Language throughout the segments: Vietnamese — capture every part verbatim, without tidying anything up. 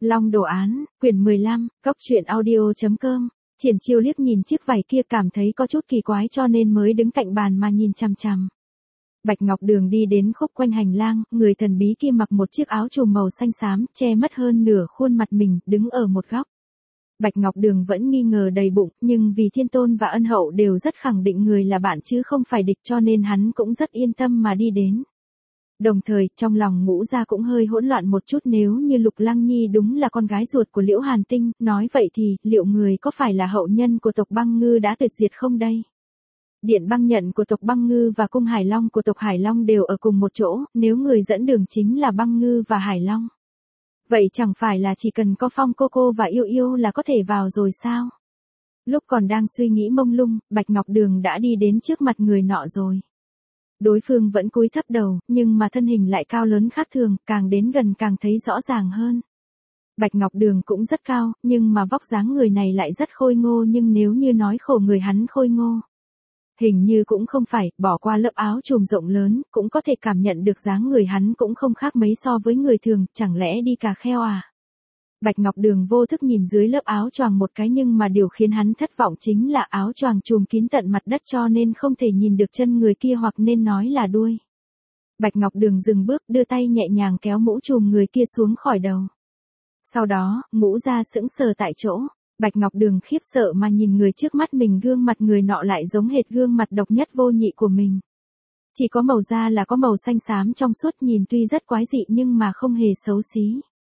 Long đồ án, quyển mười lăm, góc truyện audio chấm com. Triển Chiêu liếc nhìn chiếc vải kia cảm thấy có chút kỳ quái cho nên mới đứng cạnh bàn mà nhìn chằm chằm. Bạch Ngọc Đường đi đến khúc quanh hành lang, người thần bí kia mặc một chiếc áo trùm màu xanh xám, che mất hơn nửa khuôn mặt mình, đứng ở một góc. Bạch Ngọc Đường vẫn nghi ngờ đầy bụng, nhưng vì Thiên Tôn và Ân Hậu đều rất khẳng định người là bạn chứ không phải địch cho nên hắn cũng rất yên tâm mà đi đến. Đồng thời, trong lòng Ngũ Gia cũng hơi hỗn loạn một chút, nếu như Lục Lăng Nhi đúng là con gái ruột của Liễu Hàn Tinh, nói vậy thì, liệu người có phải là hậu nhân của tộc Băng Ngư đã tuyệt diệt không đây? Điện Băng Nhận của tộc Băng Ngư và cung Hải Long của tộc Hải Long đều ở cùng một chỗ, nếu người dẫn đường chính là Băng Ngư và Hải Long. Vậy chẳng phải là chỉ cần có Phong cô cô và Yêu Yêu là có thể vào rồi sao? Lúc còn đang suy nghĩ mông lung, Bạch Ngọc Đường đã đi đến trước mặt người nọ rồi. Đối phương vẫn cúi thấp đầu, nhưng mà thân hình lại cao lớn khác thường, càng đến gần càng thấy rõ ràng hơn. Bạch Ngọc Đường cũng rất cao, nhưng mà vóc dáng người này lại rất khôi ngô, nhưng nếu như nói khổ người hắn khôi ngô, hình như cũng không phải, bỏ qua lớp áo trùm rộng lớn, cũng có thể cảm nhận được dáng người hắn cũng không khác mấy so với người thường, chẳng lẽ đi cà kheo à? Bạch Ngọc Đường vô thức nhìn dưới lớp áo choàng một cái, nhưng mà điều khiến hắn thất vọng chính là áo choàng trùm kín tận mặt đất cho nên không thể nhìn được chân người kia, hoặc nên nói là đuôi. Bạch Ngọc Đường dừng bước, đưa tay nhẹ nhàng kéo mũ trùm người kia xuống khỏi đầu. Sau đó, Ngũ Gia sững sờ tại chỗ. Bạch Ngọc Đường khiếp sợ mà nhìn người trước mắt mình, gương mặt người nọ lại giống hệt gương mặt độc nhất vô nhị của mình. Chỉ có màu da là có màu xanh xám trong suốt, nhìn tuy rất quái dị nhưng mà không hề xấu xí.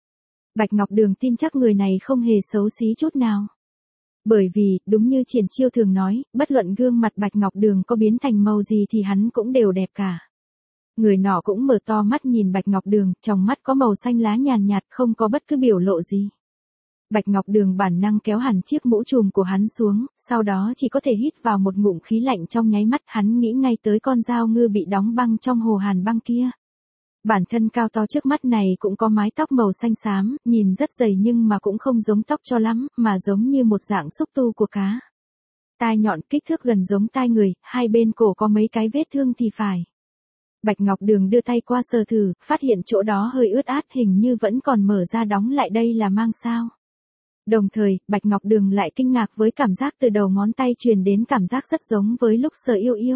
Bạch Ngọc Đường tin chắc người này không hề xấu xí chút nào. Bởi vì, đúng như Triển Chiêu thường nói, bất luận gương mặt Bạch Ngọc Đường có biến thành màu gì thì hắn cũng đều đẹp cả. Người nọ cũng mở to mắt nhìn Bạch Ngọc Đường, trong mắt có màu xanh lá nhàn nhạt, không có bất cứ biểu lộ gì. Bạch Ngọc Đường bản năng kéo hẳn chiếc mũ trùm của hắn xuống, sau đó chỉ có thể hít vào một ngụm khí lạnh, trong nháy mắt hắn nghĩ ngay tới con dao ngư bị đóng băng trong hồ hàn băng kia. Bản thân cao to trước mắt này cũng có mái tóc màu xanh xám, nhìn rất dày nhưng mà cũng không giống tóc cho lắm, mà giống như một dạng xúc tu của cá. Tai nhọn kích thước gần giống tai người, hai bên cổ có mấy cái vết thương thì phải. Bạch Ngọc Đường đưa tay qua sờ thử, phát hiện chỗ đó hơi ướt át, hình như vẫn còn mở ra đóng lại, đây là mang sao. Đồng thời, Bạch Ngọc Đường lại kinh ngạc với cảm giác từ đầu ngón tay truyền đến, cảm giác rất giống với lúc sờ Yêu Yêu.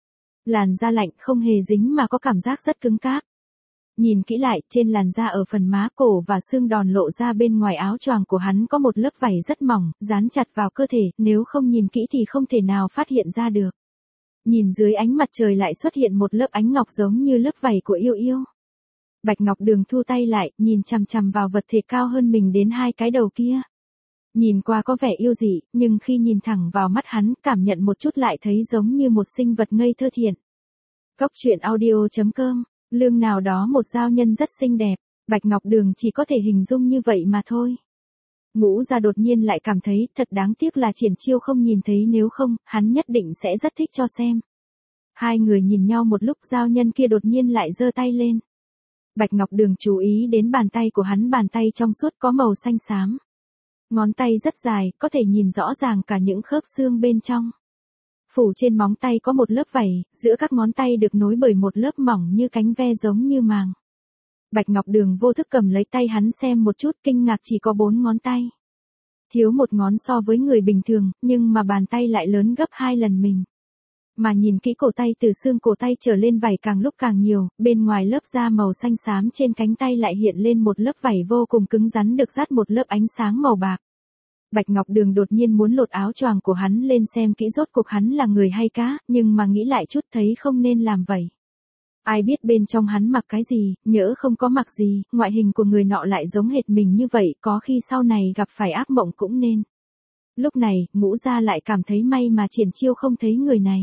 Làn da lạnh, không hề dính mà có cảm giác rất cứng cáp. Nhìn kỹ lại, trên làn da ở phần má, cổ và xương đòn lộ ra bên ngoài áo choàng của hắn có một lớp vảy rất mỏng, dán chặt vào cơ thể, nếu không nhìn kỹ thì không thể nào phát hiện ra được. Nhìn dưới ánh mặt trời lại xuất hiện một lớp ánh ngọc giống như lớp vảy của Yêu Yêu. Bạch Ngọc Đường thu tay lại, nhìn chằm chằm vào vật thể cao hơn mình đến hai cái đầu kia. Nhìn qua có vẻ yêu dị, nhưng khi nhìn thẳng vào mắt hắn, cảm nhận một chút lại thấy giống như một sinh vật ngây thơ thiện. Góc truyện audio chấm com. Lương nào đó một giao nhân rất xinh đẹp, Bạch Ngọc Đường chỉ có thể hình dung như vậy mà thôi. Ngũ Gia đột nhiên lại cảm thấy thật đáng tiếc là Triển Chiêu không nhìn thấy, nếu không, hắn nhất định sẽ rất thích cho xem. Hai người nhìn nhau một lúc, giao nhân kia đột nhiên lại giơ tay lên. Bạch Ngọc Đường chú ý đến bàn tay của hắn, bàn tay trong suốt có màu xanh xám. Ngón tay rất dài, có thể nhìn rõ ràng cả những khớp xương bên trong. Phủ trên móng tay có một lớp vảy, giữa các ngón tay được nối bởi một lớp mỏng như cánh ve giống như màng. Bạch Ngọc Đường vô thức cầm lấy tay hắn xem một chút, kinh ngạc chỉ có bốn ngón tay. Thiếu một ngón so với người bình thường, nhưng mà bàn tay lại lớn gấp hai lần mình. Mà nhìn kỹ cổ tay, từ xương cổ tay trở lên vảy càng lúc càng nhiều, bên ngoài lớp da màu xanh xám trên cánh tay lại hiện lên một lớp vảy vô cùng cứng rắn được dát một lớp ánh sáng màu bạc. Bạch Ngọc Đường đột nhiên muốn lột áo choàng của hắn lên xem kỹ rốt cuộc hắn là người hay cá, nhưng mà nghĩ lại chút thấy không nên làm vậy. Ai biết bên trong hắn mặc cái gì, nhỡ không có mặc gì, ngoại hình của người nọ lại giống hệt mình như vậy, có khi sau này gặp phải ác mộng cũng nên. Lúc này, Ngũ Gia lại cảm thấy may mà Triển Chiêu không thấy người này.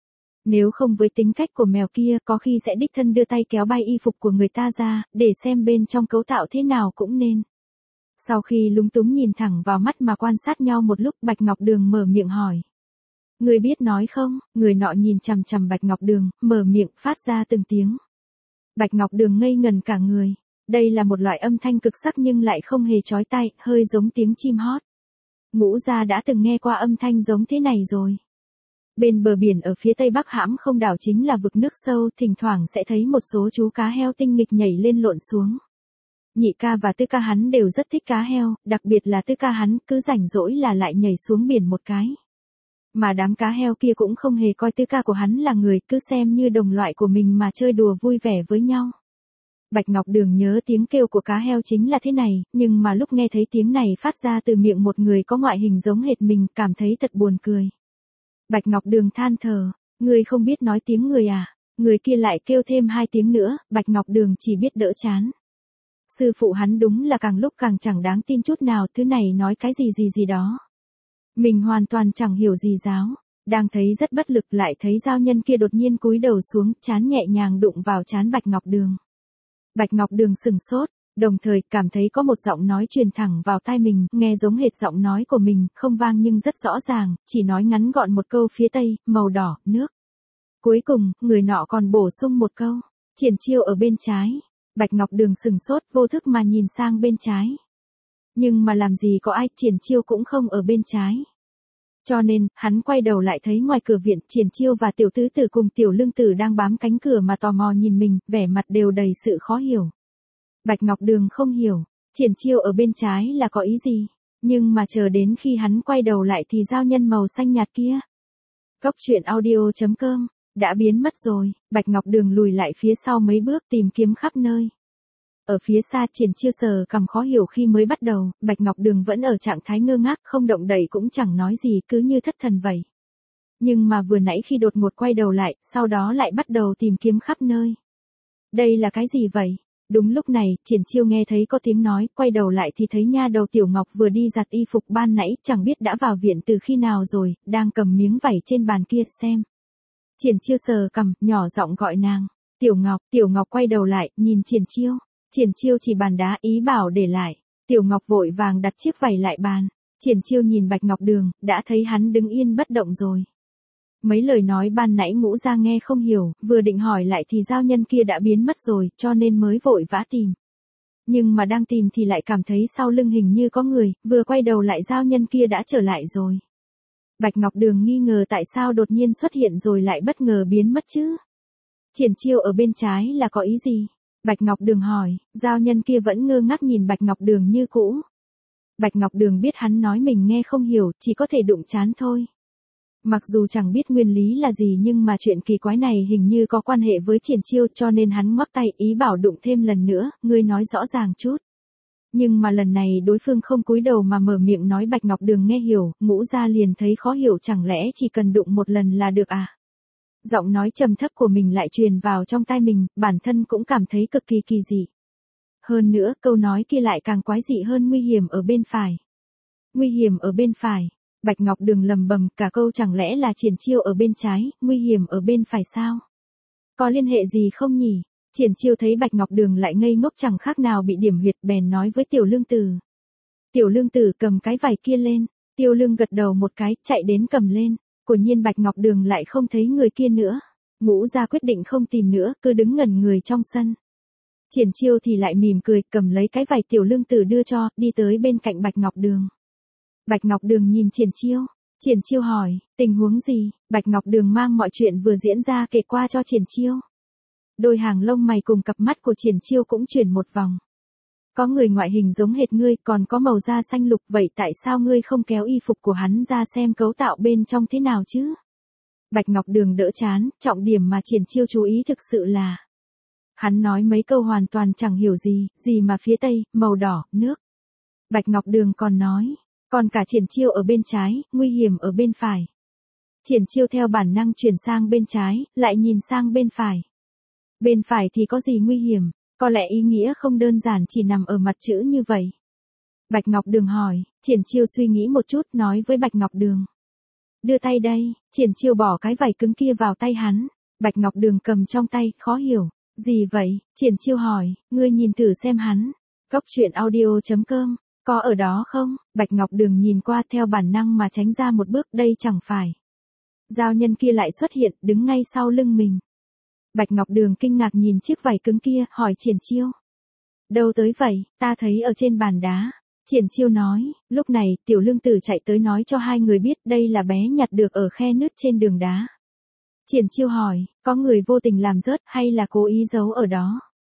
Nếu không với tính cách của mèo kia, có khi sẽ đích thân đưa tay kéo bay y phục của người ta ra, để xem bên trong cấu tạo thế nào cũng nên. Sau khi lúng túng nhìn thẳng vào mắt mà quan sát nhau một lúc, Bạch Ngọc Đường mở miệng hỏi. Người biết nói không? Người nọ nhìn chằm chằm Bạch Ngọc Đường, mở miệng, phát ra từng tiếng. Bạch Ngọc Đường ngây ngần cả người. Đây là một loại âm thanh cực sắc nhưng lại không hề chói tai, hơi giống tiếng chim hót. Ngũ Gia đã từng nghe qua âm thanh giống thế này rồi. Bên bờ biển ở phía tây bắc hãm không đảo chính là vực nước sâu, thỉnh thoảng sẽ thấy một số chú cá heo tinh nghịch nhảy lên lộn xuống. Nhị ca và tứ ca hắn đều rất thích cá heo, đặc biệt là tứ ca hắn cứ rảnh rỗi là lại nhảy xuống biển một cái. Mà đám cá heo kia cũng không hề coi tứ ca của hắn là người, cứ xem như đồng loại của mình mà chơi đùa vui vẻ với nhau. Bạch Ngọc Đường nhớ tiếng kêu của cá heo chính là thế này, nhưng mà lúc nghe thấy tiếng này phát ra từ miệng một người có ngoại hình giống hệt mình, cảm thấy thật buồn cười. Bạch Ngọc Đường than thở, người không biết nói tiếng người à? Người kia lại kêu thêm hai tiếng nữa, Bạch Ngọc Đường chỉ biết đỡ chán. Sư phụ hắn đúng là càng lúc càng chẳng đáng tin chút nào, thứ này nói cái gì gì gì đó. Mình hoàn toàn chẳng hiểu gì giáo, đang thấy rất bất lực lại thấy giao nhân kia đột nhiên cúi đầu xuống, trán nhẹ nhàng đụng vào trán Bạch Ngọc Đường. Bạch Ngọc Đường sừng sốt, đồng thời cảm thấy có một giọng nói truyền thẳng vào tai mình, nghe giống hệt giọng nói của mình, không vang nhưng rất rõ ràng, chỉ nói ngắn gọn một câu phía tây, màu đỏ, nước. Cuối cùng, người nọ còn bổ sung một câu, triển chiêu ở bên trái. Bạch Ngọc Đường sừng sốt, vô thức mà nhìn sang bên trái. Nhưng mà làm gì có ai, triển chiêu cũng không ở bên trái. Cho nên, hắn quay đầu lại thấy ngoài cửa viện, triển chiêu và tiểu tứ tử cùng tiểu lương tử đang bám cánh cửa mà tò mò nhìn mình, vẻ mặt đều đầy sự khó hiểu. Bạch Ngọc Đường không hiểu, triển chiêu ở bên trái là có ý gì, nhưng mà chờ đến khi hắn quay đầu lại thì giao nhân màu xanh nhạt kia. Cốc truyện audio chấm com đã biến mất rồi. Bạch Ngọc Đường lùi lại phía sau mấy bước tìm kiếm khắp nơi. Ở phía xa triển chiêu sờ cằm khó hiểu khi mới bắt đầu, Bạch Ngọc Đường vẫn ở trạng thái ngơ ngác, không động đậy cũng chẳng nói gì, cứ như thất thần vậy. Nhưng mà vừa nãy khi đột ngột quay đầu lại, sau đó lại bắt đầu tìm kiếm khắp nơi. Đây là cái gì vậy? Đúng lúc này, triển chiêu nghe thấy có tiếng nói, quay đầu lại thì thấy nha đầu Tiểu Ngọc vừa đi giặt y phục ban nãy, chẳng biết đã vào viện từ khi nào rồi, đang cầm miếng vải trên bàn kia xem. Triển chiêu sờ cằm, nhỏ giọng gọi nàng. Tiểu Ngọc, Tiểu Ngọc quay đầu lại, nhìn triển chiêu. Triển chiêu chỉ bàn đá, ý bảo để lại. Tiểu Ngọc vội vàng đặt chiếc vải lại bàn. Triển chiêu nhìn Bạch Ngọc Đường, đã thấy hắn đứng yên bất động rồi. Mấy lời nói ban nãy Ngũ Gia nghe không hiểu, vừa định hỏi lại thì giao nhân kia đã biến mất rồi, cho nên mới vội vã tìm. Nhưng mà đang tìm thì lại cảm thấy sau lưng hình như có người, vừa quay đầu lại giao nhân kia đã trở lại rồi. Bạch Ngọc Đường nghi ngờ tại sao đột nhiên xuất hiện rồi lại bất ngờ biến mất chứ. Triển chiêu ở bên trái là có ý gì? Bạch Ngọc Đường hỏi, giao nhân kia vẫn ngơ ngác nhìn Bạch Ngọc Đường như cũ. Bạch Ngọc Đường biết hắn nói mình nghe không hiểu, chỉ có thể đụng chán thôi. Mặc dù chẳng biết nguyên lý là gì nhưng mà chuyện kỳ quái này hình như có quan hệ với triển chiêu, cho nên hắn ngoắc tay ý bảo đụng thêm lần nữa, ngươi nói rõ ràng chút. Nhưng mà lần này đối phương không cúi đầu mà mở miệng nói. Bạch Ngọc Đường nghe hiểu, Ngũ Gia liền thấy khó hiểu, chẳng lẽ chỉ cần đụng một lần là được à? Giọng nói trầm thấp của mình lại truyền vào trong tai mình, bản thân cũng cảm thấy cực kỳ kỳ dị. Hơn nữa, câu nói kia lại càng quái dị hơn, nguy hiểm ở bên phải. Nguy hiểm ở bên phải. Bạch Ngọc Đường lầm bầm cả câu, chẳng lẽ là triển chiêu ở bên trái, nguy hiểm ở bên phải sao? Có liên hệ gì không nhỉ? Triển chiêu thấy Bạch Ngọc Đường lại ngây ngốc chẳng khác nào bị điểm huyệt, bèn nói với tiểu lương tử. Tiểu lương tử cầm cái vải kia lên. Tiêu lương gật đầu một cái, chạy đến cầm lên. Quả nhiên Bạch Ngọc Đường lại không thấy người kia nữa. Ngũ Gia quyết định không tìm nữa, cứ đứng ngẩn người trong sân. Triển chiêu thì lại mỉm cười, cầm lấy cái vải tiểu lương tử đưa cho, đi tới bên cạnh Bạch Ngọc Đường. Bạch Ngọc Đường nhìn triển chiêu. Triển chiêu hỏi, tình huống gì? Bạch Ngọc Đường mang mọi chuyện vừa diễn ra kể qua cho triển chiêu. Đôi hàng lông mày cùng cặp mắt của triển chiêu cũng chuyển một vòng. Có người ngoại hình giống hệt ngươi, còn có màu da xanh lục, vậy tại sao ngươi không kéo y phục của hắn ra xem cấu tạo bên trong thế nào chứ? Bạch Ngọc Đường đỡ chán, trọng điểm mà triển chiêu chú ý thực sự là hắn nói mấy câu hoàn toàn chẳng hiểu gì, gì mà phía tây, màu đỏ, nước. Bạch Ngọc Đường còn nói, còn cả triển chiêu ở bên trái, nguy hiểm ở bên phải. Triển chiêu theo bản năng chuyển sang bên trái, lại nhìn sang bên phải. Bên phải thì có gì nguy hiểm? Có lẽ ý nghĩa không đơn giản chỉ nằm ở mặt chữ như vậy. Bạch Ngọc Đường hỏi, triển chiêu suy nghĩ một chút nói với Bạch Ngọc Đường. Đưa tay đây, triển chiêu bỏ cái vải cứng kia vào tay hắn. Bạch Ngọc Đường cầm trong tay, khó hiểu. Gì vậy? Triển chiêu hỏi, ngươi nhìn thử xem hắn. Cốc truyện audio chấm com, có ở đó không? Bạch Ngọc Đường nhìn qua theo bản năng mà tránh ra một bước, đây chẳng phải. Giao nhân kia lại xuất hiện, đứng ngay sau lưng mình. Bạch Ngọc Đường kinh ngạc nhìn chiếc vải cứng kia, hỏi triển chiêu. Đâu tới vậy, ta thấy ở trên bàn đá. Triển chiêu nói, lúc này, tiểu lương tử chạy tới nói cho hai người biết đây là bé nhặt được ở khe nứt trên đường đá. Triển chiêu hỏi, có người vô tình làm rớt hay là cố ý giấu ở đó?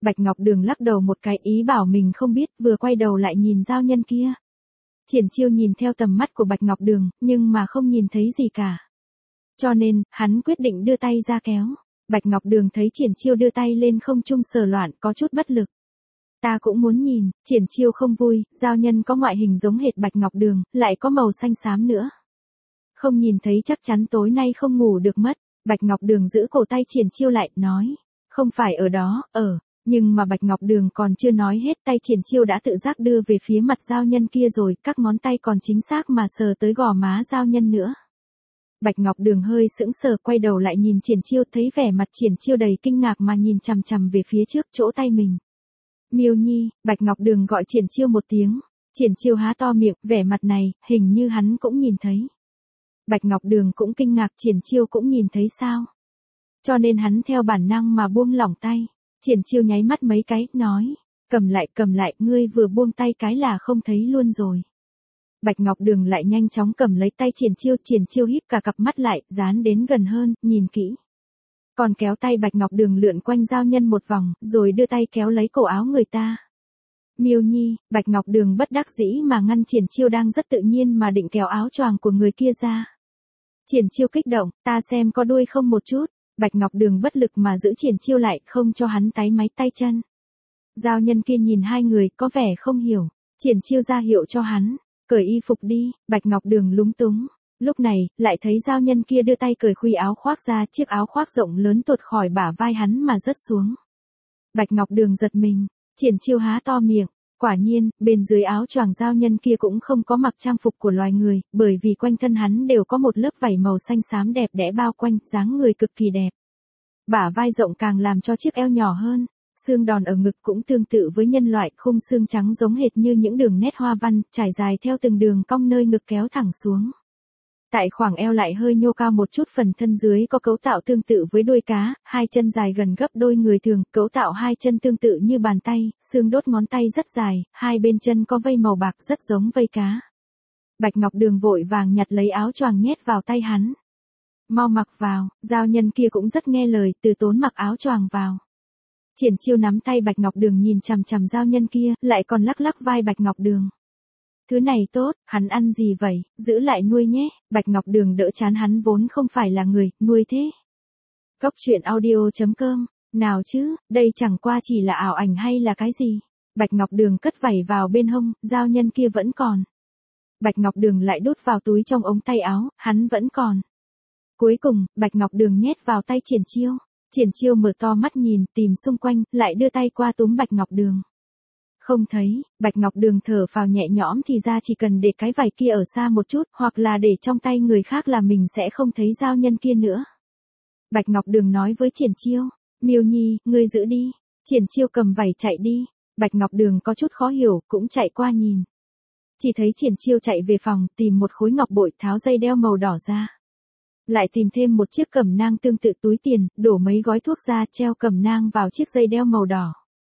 Bạch Ngọc Đường lắc đầu một cái ý bảo mình không biết, vừa quay đầu lại nhìn giao nhân kia. Triển Chiêu nhìn theo tầm mắt của Bạch Ngọc Đường, nhưng mà không nhìn thấy gì cả. Cho nên, hắn quyết định đưa tay ra kéo. Bạch Ngọc Đường thấy Triển Chiêu đưa tay lên không trung sờ loạn, có chút bất lực. Ta cũng muốn nhìn. Triển Chiêu không vui, giao nhân có ngoại hình giống hệt Bạch Ngọc Đường, lại có màu xanh xám nữa. Không nhìn thấy chắc chắn tối nay không ngủ được mất. Bạch Ngọc Đường giữ cổ tay Triển Chiêu lại, nói. Không phải ở đó, ở. Nhưng mà Bạch Ngọc Đường còn chưa nói hết, tay Triển Chiêu đã tự giác đưa về phía mặt giao nhân kia rồi, các ngón tay còn chính xác mà sờ tới gò má giao nhân nữa. Bạch Ngọc Đường hơi sững sờ, quay đầu lại nhìn Triển Chiêu, thấy vẻ mặt Triển Chiêu đầy kinh ngạc mà nhìn chằm chằm về phía trước chỗ tay mình. Miêu Nhi. Bạch Ngọc Đường gọi Triển Chiêu một tiếng. Triển Chiêu há to miệng, vẻ mặt này, hình như hắn cũng nhìn thấy. Bạch Ngọc Đường cũng kinh ngạc, Triển Chiêu cũng nhìn thấy sao? Cho nên hắn theo bản năng mà buông lỏng tay. Triển Chiêu nháy mắt mấy cái, nói. Cầm lại, cầm lại, ngươi vừa buông tay cái là không thấy luôn rồi. Bạch Ngọc Đường lại nhanh chóng cầm lấy tay Triển Chiêu, Triển Chiêu híp cả cặp mắt lại, dán đến gần hơn, nhìn kỹ. Còn kéo tay Bạch Ngọc Đường lượn quanh giao nhân một vòng, rồi đưa tay kéo lấy cổ áo người ta. Miêu Nhi. Bạch Ngọc Đường bất đắc dĩ mà ngăn Triển Chiêu đang rất tự nhiên mà định kéo áo choàng của người kia ra. Triển Chiêu kích động, ta xem có đuôi không một chút. Bạch Ngọc Đường bất lực mà giữ Triển Chiêu lại, không cho hắn táy máy tay chân. Giao nhân kia nhìn hai người, có vẻ không hiểu. Triển Chiêu ra hiệu cho hắn. Cởi y phục đi. Bạch Ngọc Đường lúng túng. Lúc này, lại thấy giao nhân kia đưa tay cởi khuy áo khoác ra, chiếc áo khoác rộng lớn tuột khỏi bả vai hắn mà rớt xuống. Bạch Ngọc Đường giật mình. Triển Chiêu há to miệng. Quả nhiên, bên dưới áo choàng giao nhân kia cũng không có mặc trang phục của loài người, bởi vì quanh thân hắn đều có một lớp vảy màu xanh xám đẹp đẽ bao quanh, dáng người cực kỳ đẹp. Bả vai rộng càng làm cho chiếc eo nhỏ hơn. Xương đòn ở ngực cũng tương tự với nhân loại, khung xương trắng giống hệt như những đường nét hoa văn, trải dài theo từng đường cong nơi ngực kéo thẳng xuống. Tại khoảng eo lại hơi nhô cao một chút, phần thân dưới có cấu tạo tương tự với đuôi cá, hai chân dài gần gấp đôi người thường, cấu tạo hai chân tương tự như bàn tay, xương đốt ngón tay rất dài, hai bên chân có vây màu bạc rất giống vây cá. Bạch Ngọc Đường vội vàng nhặt lấy áo choàng nhét vào tay hắn. Mau mặc vào. Giao nhân kia cũng rất nghe lời, từ tốn mặc áo choàng vào. Triển Chiêu nắm tay Bạch Ngọc Đường nhìn chằm chằm giao nhân kia, lại còn lắc lắc vai Bạch Ngọc Đường. Thứ này tốt, hắn ăn gì vậy, giữ lại nuôi nhé. Bạch Ngọc Đường đỡ chán, hắn vốn không phải là người, nuôi thế. Cốc truyện audio chấm com. Nào chứ, đây chẳng qua chỉ là ảo ảnh hay là cái gì. Bạch Ngọc Đường cất vảy vào bên hông, giao nhân kia vẫn còn. Bạch Ngọc Đường lại đút vào túi trong ống tay áo, hắn vẫn còn. Cuối cùng, Bạch Ngọc Đường nhét vào tay Triển Chiêu. Triển Chiêu mở to mắt nhìn, tìm xung quanh, lại đưa tay qua túm Bạch Ngọc Đường. Không thấy. Bạch Ngọc Đường thở phào nhẹ nhõm, thì ra chỉ cần để cái vải kia ở xa một chút, hoặc là để trong tay người khác là mình sẽ không thấy giao nhân kia nữa. Bạch Ngọc Đường nói với Triển Chiêu, Miêu Nhi, ngươi giữ đi. Triển Chiêu cầm vải chạy đi. Bạch Ngọc Đường có chút khó hiểu, cũng chạy qua nhìn. Chỉ thấy Triển Chiêu chạy về phòng, tìm một khối ngọc bội, tháo dây đeo màu đỏ ra. Lại tìm thêm một chiếc cẩm nang tương tự túi tiền, đổ mấy gói thuốc ra, treo cẩm nang vào chiếc dây đeo màu đỏ.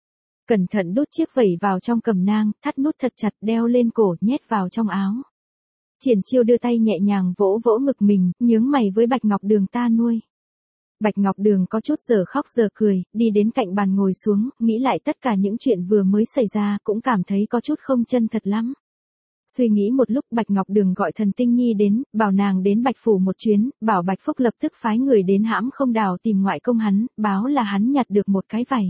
Cẩn thận đút chiếc vẩy vào trong cẩm nang, thắt nút thật chặt, đeo lên cổ, nhét vào trong áo. Triển Chiêu đưa tay nhẹ nhàng vỗ vỗ ngực mình, nhướng mày với Bạch Ngọc Đường, ta nuôi. Bạch Ngọc Đường có chút giờ khóc giờ cười, đi đến cạnh bàn ngồi xuống, nghĩ lại tất cả những chuyện vừa mới xảy ra, cũng cảm thấy có chút không chân thật lắm. Suy nghĩ một lúc, Bạch Ngọc Đường gọi Thần Tinh Nhi đến, bảo nàng đến Bạch Phủ một chuyến, bảo Bạch Phúc lập tức phái người đến hãm không đào tìm ngoại công hắn, báo là hắn nhặt được một cái vảy.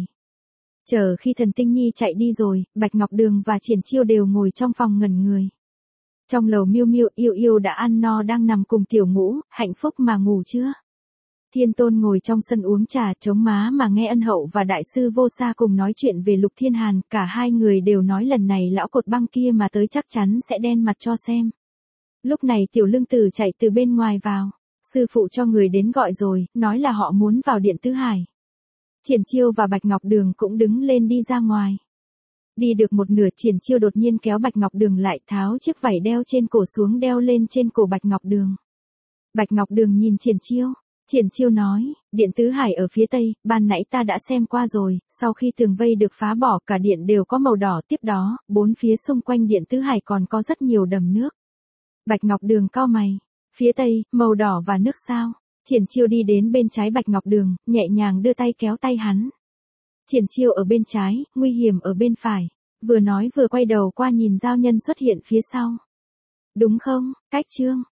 Chờ khi Thần Tinh Nhi chạy đi rồi, Bạch Ngọc Đường và Triển Chiêu đều ngồi trong phòng ngẩn người. Trong lầu Miêu Miêu Yêu Yêu đã ăn no đang nằm cùng Tiểu Ngũ, hạnh phúc mà ngủ chưa? Thiên Tôn ngồi trong sân uống trà chống má mà nghe Ân Hậu và Đại sư Vô Sa cùng nói chuyện về Lục Thiên Hàn, cả hai người đều nói lần này lão cột băng kia mà tới chắc chắn sẽ đen mặt cho xem. Lúc này Tiểu Lương Tử chạy từ bên ngoài vào, sư phụ cho người đến gọi rồi, nói là họ muốn vào điện Tứ Hải. Triển Chiêu và Bạch Ngọc Đường cũng đứng lên đi ra ngoài. Đi được một nửa, Triển Chiêu đột nhiên kéo Bạch Ngọc Đường lại, tháo chiếc vảy đeo trên cổ xuống đeo lên trên cổ Bạch Ngọc Đường. Bạch Ngọc Đường nhìn Triển Chiêu. Triển Chiêu nói, điện Tứ Hải ở phía tây, ban nãy ta đã xem qua rồi, sau khi tường vây được phá bỏ cả điện đều có màu đỏ, tiếp đó, bốn phía xung quanh điện Tứ Hải còn có rất nhiều đầm nước. Bạch Ngọc Đường cau mày, phía tây, màu đỏ và nước sao? Triển Chiêu đi đến bên trái Bạch Ngọc Đường, nhẹ nhàng đưa tay kéo tay hắn. Triển chiêu ở bên trái, nguy hiểm ở bên phải. Vừa nói vừa quay đầu qua nhìn giao nhân xuất hiện phía sau. Đúng không, Cách Trương?